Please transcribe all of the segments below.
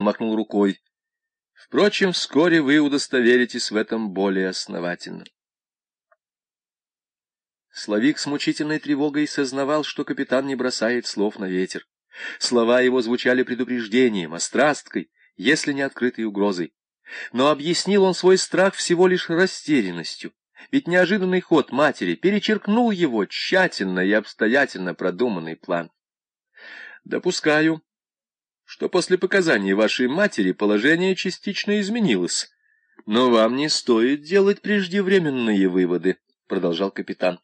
махнул рукой. Впрочем, вскоре вы удостоверитесь в этом более основательно. Славик с мучительной тревогой сознавал, что капитан не бросает слов на ветер. Слова его звучали предупреждением, острасткой, если не открытой угрозой. Но объяснил он свой страх всего лишь растерянностью, ведь неожиданный ход матери перечеркнул его тщательно и обстоятельно продуманный план. «Допускаю, что после показаний вашей матери положение частично изменилось, но вам не стоит делать преждевременные выводы», — продолжал капитан.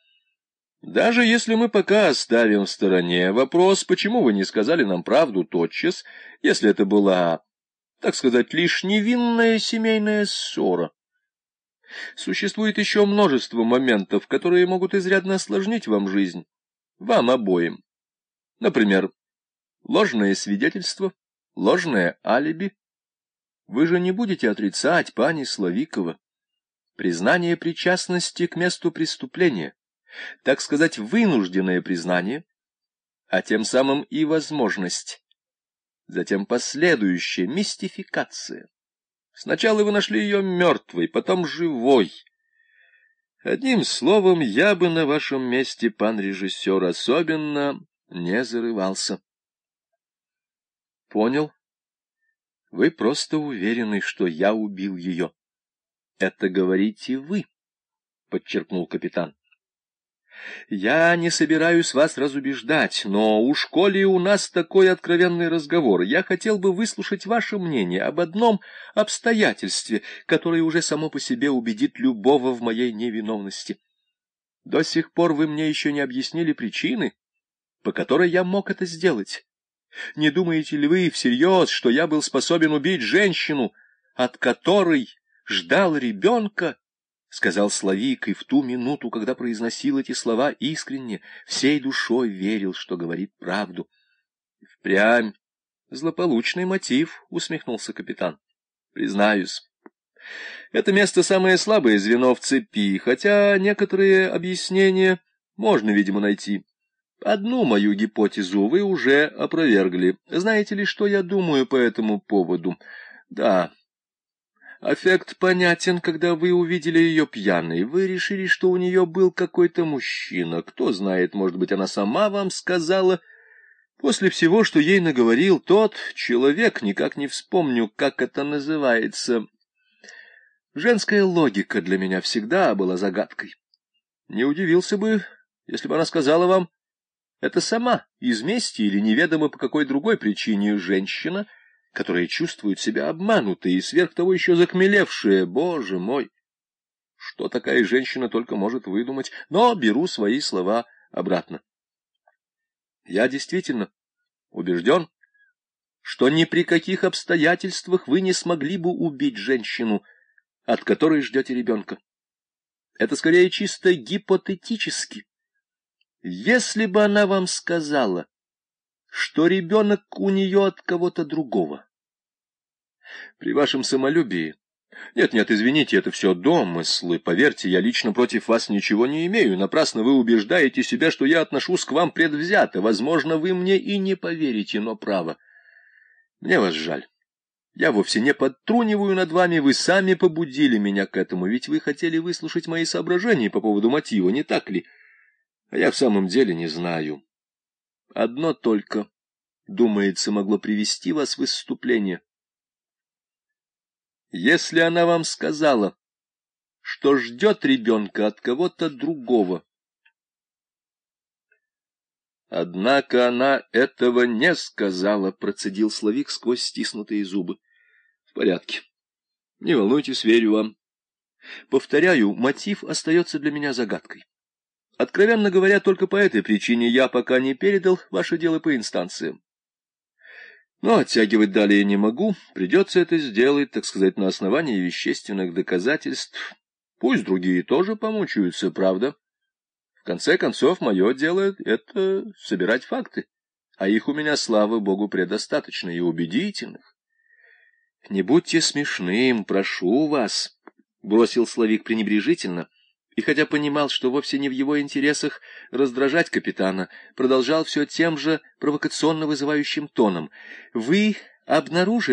«Даже если мы пока оставим в стороне вопрос, почему вы не сказали нам правду тотчас, если это была, так сказать, лишь невинная семейная ссора. Существует еще множество моментов, которые могут изрядно осложнить вам жизнь, вам обоим. Например, ложное свидетельство, ложное алиби. Вы же не будете отрицать, пани Славикова, признание причастности к месту преступления, так сказать, вынужденное признание, а тем самым и возможность, затем последующая мистификация. Сначала вы нашли ее мертвой, потом живой. Одним словом, я бы на вашем месте, пан режиссер, особенно не зарывался». «Понял. Вы просто уверены, что я убил ее». «Это говорите вы», — подчеркнул капитан. «Я не собираюсь вас разубеждать, но уж коли у нас такой откровенный разговор, я хотел бы выслушать ваше мнение об одном обстоятельстве, которое уже само по себе убедит любого в моей невиновности. До сих пор вы мне еще не объяснили причины, по которой я мог это сделать. Не думаете ли вы всерьез, что я был способен убить женщину, от которой ждал ребенка?» — сказал Славик, и в ту минуту, когда произносил эти слова искренне, всей душой верил, что говорит правду. — Впрямь злополучный мотив, — усмехнулся капитан. — Признаюсь, это место самое слабое звено в цепи, хотя некоторые объяснения можно, видимо, найти. Одну мою гипотезу вы уже опровергли. Знаете ли, что я думаю по этому поводу? Да. Аффект понятен, когда вы увидели ее пьяной. Вы решили, что у нее был какой-то мужчина. Кто знает, может быть, она сама вам сказала. После всего, что ей наговорил тот человек, никак не вспомню, как это называется. Женская логика для меня всегда была загадкой. Не удивился бы, если бы она сказала вам, это сама, из мести или неведомо по какой другой причине женщина, которая чувствует себя обманутой и сверх того еще захмелевшая. Боже мой! Что такая женщина только может выдумать? Но беру свои слова обратно. Я действительно убежден, что ни при каких обстоятельствах вы не смогли бы убить женщину, от которой ждете ребенка. Это скорее чисто гипотетически. Если бы она вам сказала, что ребенок у нее от кого-то другого. При вашем самолюбии... Нет, извините, это все домыслы. Поверьте, я лично против вас ничего не имею. Напрасно вы убеждаете себя, что я отношусь к вам предвзято. Возможно, вы мне и не поверите, но право. Мне вас жаль. Я вовсе не подтруниваю над вами, вы сами побудили меня к этому, ведь вы хотели выслушать мои соображения по поводу мотива, не так ли? А я в самом деле не знаю. Одно только, думается, могло привести вас в исступление. Если она вам сказала, что ждет ребенка от кого-то другого. Однако она этого не сказала, процедил Славик сквозь стиснутые зубы. В порядке. Не волнуйтесь, верю вам. Повторяю, мотив остается для меня загадкой. Откровенно говоря, только по этой причине я пока не передал ваше дело по инстанциям. Но оттягивать далее не могу, придется это сделать, так сказать, на основании вещественных доказательств. Пусть другие тоже помучаются, правда? В конце концов, мое дело — это собирать факты, а их у меня, слава богу, предостаточно и убедительных. — Не будьте смешным, прошу вас, — бросил Славик пренебрежительно, и хотя понимал, что вовсе не в его интересах раздражать капитана, продолжал все тем же провокационно вызывающим тоном. — Вы обнаружили